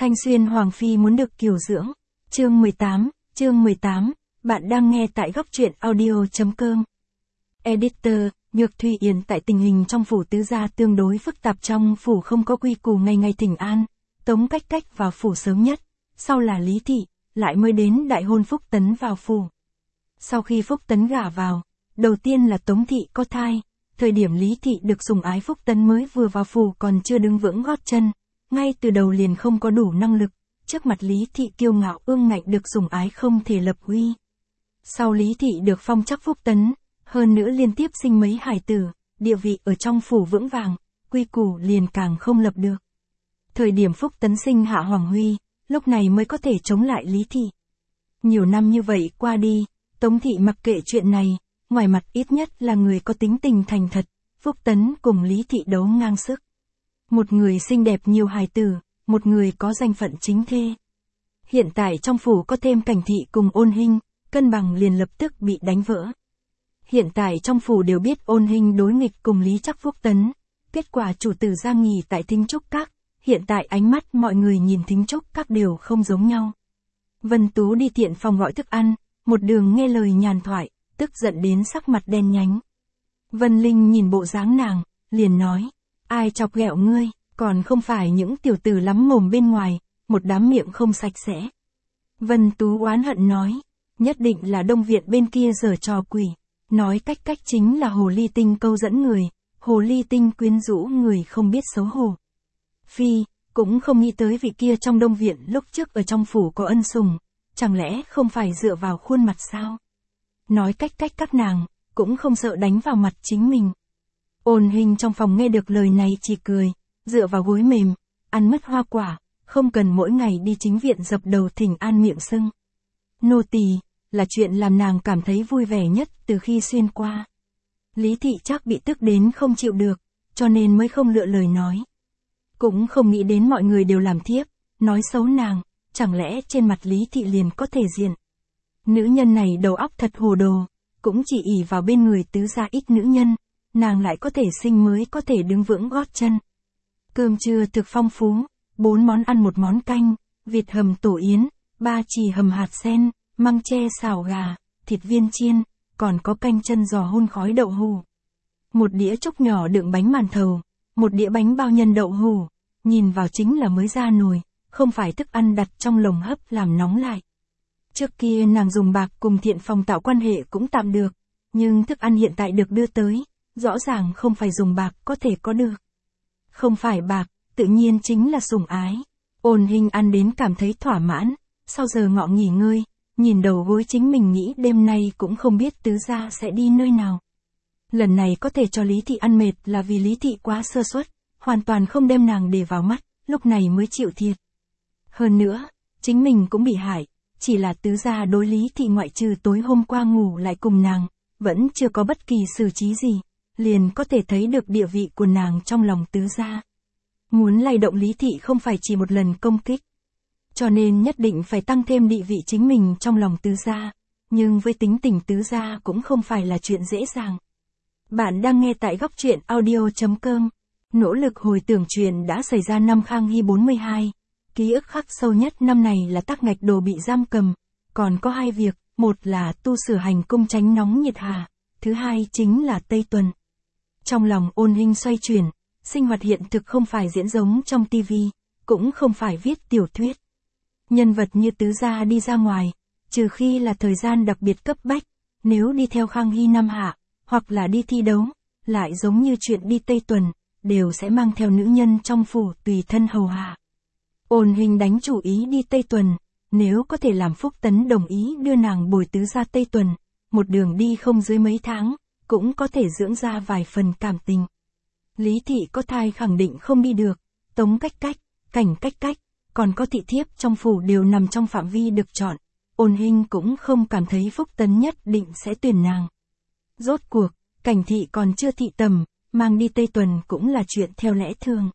Thanh Xuyên Hoàng Phi muốn được kiều dưỡng. Chương 18, bạn đang nghe tại góc truyện audio.com. Editor, Nhược Thụy Yến. Tại tình hình trong phủ tứ gia tương đối phức tạp, trong phủ không có quy củ ngày ngày thỉnh an, Tống Cách Cách vào phủ sớm nhất, sau là Lý Thị, lại mới đến đại hôn Phúc Tấn vào phủ. Sau khi Phúc Tấn gả vào, đầu tiên là Tống Thị có thai, thời điểm Lý Thị được sủng ái, Phúc Tấn mới vừa vào phủ còn chưa đứng vững gót chân, ngay từ đầu liền không có đủ năng lực, trước mặt Lý Thị kiêu ngạo ương ngạnh, được sủng ái không thể lập uy. Sau Lý Thị được phong chắc Phúc Tấn, hơn nữa liên tiếp sinh mấy hài tử, địa vị ở trong phủ vững vàng, quy củ liền càng không lập được. Thời điểm Phúc Tấn sinh hạ Hoàng Huy, lúc này mới có thể chống lại Lý Thị. Nhiều năm như vậy qua đi, Tống Thị mặc kệ chuyện này, ngoài mặt ít nhất là người có tính tình thành thật, Phúc Tấn cùng Lý Thị đấu ngang sức. Một người xinh đẹp nhiều hài tử, một người có danh phận chính thê. Hiện tại trong phủ có thêm Cảnh Thị cùng Ôn Hinh, cân bằng liền lập tức bị đánh vỡ. Hiện tại trong phủ đều biết Ôn Hinh đối nghịch cùng Lý Trắc Phúc Tấn, kết quả chủ tử ra nghỉ tại Thính Trúc Các, hiện tại ánh mắt mọi người nhìn Thính Trúc Các đều không giống nhau. Vân Tú đi tiện phòng gọi thức ăn, một đường nghe lời nhàn thoại, tức giận đến sắc mặt đen nhánh. Vân Linh nhìn bộ dáng nàng, liền nói, ai chọc ghẹo ngươi, còn không phải những tiểu tử lắm mồm bên ngoài, một đám miệng không sạch sẽ. Vân Tú oán hận nói, nhất định là Đông Viện bên kia giở trò quỷ, nói Cách Cách chính là hồ ly tinh câu dẫn người, hồ ly tinh quyến rũ người không biết xấu hổ. Phi, cũng không nghĩ tới vị kia trong Đông Viện lúc trước ở trong phủ có ân sủng, chẳng lẽ không phải dựa vào khuôn mặt sao? Nói Cách Cách các nàng, cũng không sợ đánh vào mặt chính mình. Ôn Hinh trong phòng nghe được lời này chỉ cười, dựa vào gối mềm, ăn mất hoa quả, không cần mỗi ngày đi chính viện dập đầu thỉnh an miệng sưng. Nô tỳ, là chuyện làm nàng cảm thấy vui vẻ nhất từ khi xuyên qua. Lý Thị chắc bị tức đến không chịu được, cho nên mới không lựa lời nói. Cũng không nghĩ đến mọi người đều làm thiếp, nói xấu nàng, chẳng lẽ trên mặt Lý Thị liền có thể diện. Nữ nhân này đầu óc thật hồ đồ, cũng chỉ ỷ vào bên người tứ gia ít nữ nhân, nàng lại có thể sinh mới có thể đứng vững gót chân. Cơm trưa thực phong phú, 4 món ăn 1 món canh, vịt hầm tổ yến, 3 chỉ hầm hạt sen, măng tre xào gà, thịt viên chiên, còn có canh chân giò hun khói đậu hủ. Một đĩa trúc nhỏ đựng bánh màn thầu, một đĩa bánh bao nhân đậu hủ, nhìn vào chính là mới ra nồi, không phải thức ăn đặt trong lồng hấp làm nóng lại. Trước kia nàng dùng bạc cùng Thiện Phòng tạo quan hệ cũng tạm được, nhưng thức ăn hiện tại được đưa tới, rõ ràng không phải dùng bạc có thể có được. Không phải bạc, tự nhiên chính là sủng ái. Ôn Hinh ăn đến cảm thấy thỏa mãn, sau giờ ngọ nghỉ ngơi, nhìn đầu gối chính mình nghĩ đêm nay cũng không biết tứ gia sẽ đi nơi nào. Lần này có thể cho Lý Thị ăn mệt là vì Lý Thị quá sơ suất, hoàn toàn không đem nàng để vào mắt, lúc này mới chịu thiệt. Hơn nữa, chính mình cũng bị hại, chỉ là tứ gia đối Lý Thị ngoại trừ tối hôm qua ngủ lại cùng nàng, vẫn chưa có bất kỳ xử trí gì, liền có thể thấy được địa vị của nàng trong lòng tứ gia. Muốn lay động Lý Thị không phải chỉ một lần công kích, cho nên nhất định phải tăng thêm địa vị chính mình trong lòng tứ gia, nhưng với tính tình tứ gia cũng không phải là chuyện dễ dàng. Bạn đang nghe tại góc truyện audio.com. Nỗ lực hồi tưởng chuyện đã xảy ra năm Khang Hy 42. Ký ức khắc sâu nhất năm này là Tắc Ngạch Đồ bị giam cầm, còn có 2 việc, một là tu sửa hành cung tránh nóng nhiệt hà, thứ hai chính là Tây Tuần. Trong lòng Ôn Hinh xoay chuyển, sinh hoạt hiện thực không phải diễn giống trong tivi, cũng không phải viết tiểu thuyết. Nhân vật như tứ gia đi ra ngoài, trừ khi là thời gian đặc biệt cấp bách, nếu đi theo Khang Hy Nam Hạ, hoặc là đi thi đấu, lại giống như chuyện đi Tây Tuần, đều sẽ mang theo nữ nhân trong phủ tùy thân hầu hạ. Ôn Hinh đánh chủ ý đi Tây Tuần, nếu có thể làm Phúc Tấn đồng ý đưa nàng bồi tứ gia Tây Tuần, một đường đi không dưới mấy tháng, cũng có thể dưỡng ra vài phần cảm tình. Lý Thị có thai khẳng định không đi được, Tống Cách Cách, Cảnh Cách Cách, còn có thị thiếp trong phủ đều nằm trong phạm vi được chọn, Ôn Hinh cũng không cảm thấy Phúc Tấn nhất định sẽ tuyển nàng. Rốt cuộc, Cảnh Thị còn chưa thị tầm, mang đi Tây Tuần cũng là chuyện theo lẽ thường.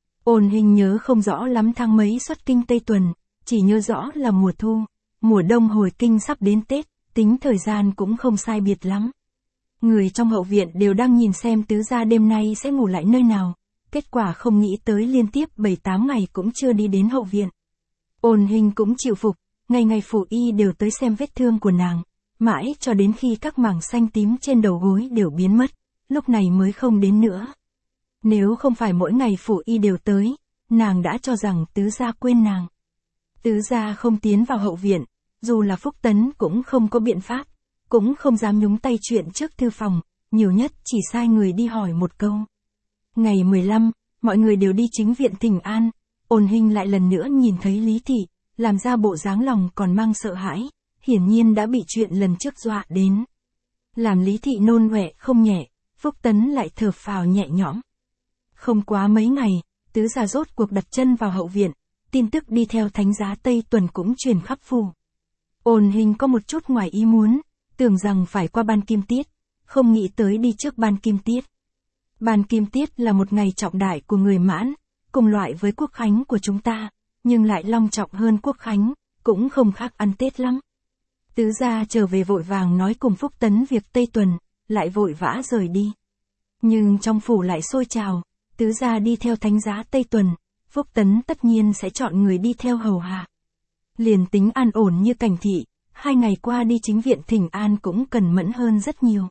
Ôn Hinh nhớ không rõ lắm tháng mấy xuất kinh Tây Tuần, chỉ nhớ rõ là mùa thu, mùa đông hồi kinh sắp đến Tết, tính thời gian cũng không sai biệt lắm. Người trong hậu viện đều đang nhìn xem tứ gia đêm nay sẽ ngủ lại nơi nào, kết quả không nghĩ tới liên tiếp 7-8 ngày cũng chưa đi đến hậu viện. Ôn Hình cũng chịu phục, ngày ngày phủ y đều tới xem vết thương của nàng, mãi cho đến khi các mảng xanh tím trên đầu gối đều biến mất, lúc này mới không đến nữa. Nếu không phải mỗi ngày phủ y đều tới, nàng đã cho rằng tứ gia quên nàng. Tứ gia không tiến vào hậu viện, dù là Phúc Tấn cũng không có biện pháp, cũng không dám nhúng tay chuyện trước thư phòng, nhiều nhất chỉ sai người đi hỏi một câu. Ngày 15, mọi người đều đi chính viện thỉnh an, Ôn Hình lại lần nữa nhìn thấy Lý Thị, làm ra bộ dáng lòng còn mang sợ hãi, hiển nhiên đã bị chuyện lần trước dọa đến. Làm Lý Thị nôn ọe không nhẹ, Phúc Tấn lại thở phào nhẹ nhõm. Không quá mấy ngày, tứ gia rốt cuộc đặt chân vào hậu viện, tin tức đi theo thánh giá Tây Tuần cũng truyền khắp phủ. Ôn Hình có một chút ngoài ý muốn, tưởng rằng phải qua ban kim tiết, không nghĩ tới đi trước ban kim tiết. Ban kim tiết là một ngày trọng đại của người Mãn, cùng loại với quốc khánh của chúng ta, nhưng lại long trọng hơn quốc khánh, cũng không khác ăn Tết lắm. Tứ gia trở về vội vàng nói cùng Phúc Tấn việc Tây Tuần, lại vội vã rời đi. Nhưng trong phủ lại sôi trào, tứ gia đi theo thánh giá Tây Tuần, Phúc Tấn tất nhiên sẽ chọn người đi theo hầu hạ. Liền tính an ổn như Cảnh Thị, 2 ngày qua đi chính viện thỉnh an cũng cần mẫn hơn rất nhiều.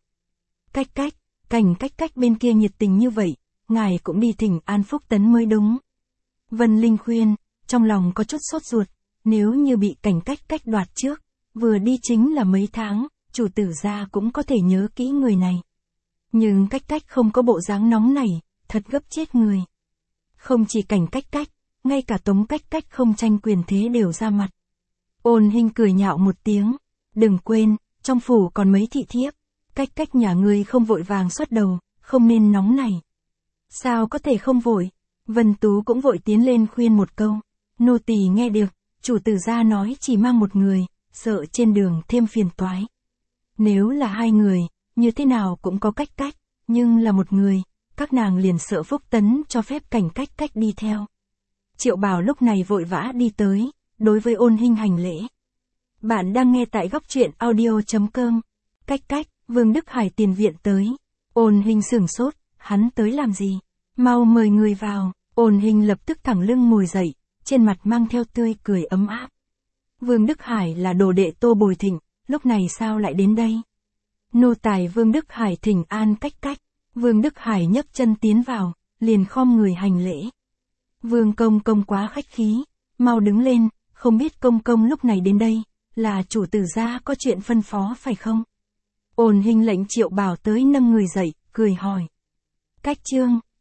Cảnh cách bên kia nhiệt tình như vậy, ngài cũng đi thỉnh an Phúc Tấn mới đúng. Vân Linh khuyên, trong lòng có chút sốt ruột, nếu như bị Cảnh cách đoạt trước, vừa đi chính là mấy tháng, chủ tử gia cũng có thể nhớ kỹ người này. Nhưng cách không có bộ dáng nóng này, thật gấp chết người. Không chỉ Cảnh cách, ngay cả Tống cách không tranh quyền thế đều ra mặt. Ôn Hình cười nhạo một tiếng, đừng quên, trong phủ còn mấy thị thiếp, cách nhà ngươi không vội vàng xuất đầu, không nên nóng này. Sao có thể không vội? Vân Tú cũng vội tiến lên khuyên một câu. Nô tỳ nghe được, chủ tử gia nói chỉ mang một người, sợ trên đường thêm phiền toái. Nếu là 2 người, như thế nào cũng có cách, nhưng là một người, các nàng liền sợ Phúc Tấn cho phép Cảnh cách đi theo. Triệu Bảo lúc này vội vã đi tới, đối với Ôn Hình hành lễ. Bạn đang nghe tại góc truyện audio.com. Cách, Vương Đức Hải tiền viện tới. Ôn Hình sửng sốt, hắn tới làm gì? Mau mời người vào. Ôn Hình lập tức thẳng lưng ngồi dậy, trên mặt mang theo tươi cười ấm áp. Vương Đức Hải là đồ đệ Tô Bồi Thịnh, lúc này sao lại đến đây? Nô tài Vương Đức Hải thỉnh an cách. Vương Đức Hải nhấc chân tiến vào, liền khom người hành lễ. Vương công công quá khách khí, mau đứng lên, không biết công công lúc này đến đây, là chủ tử gia có chuyện phân phó phải không? Ôn Hình lệnh Triệu Bảo tới nâng người dậy, cười hỏi. Cách chương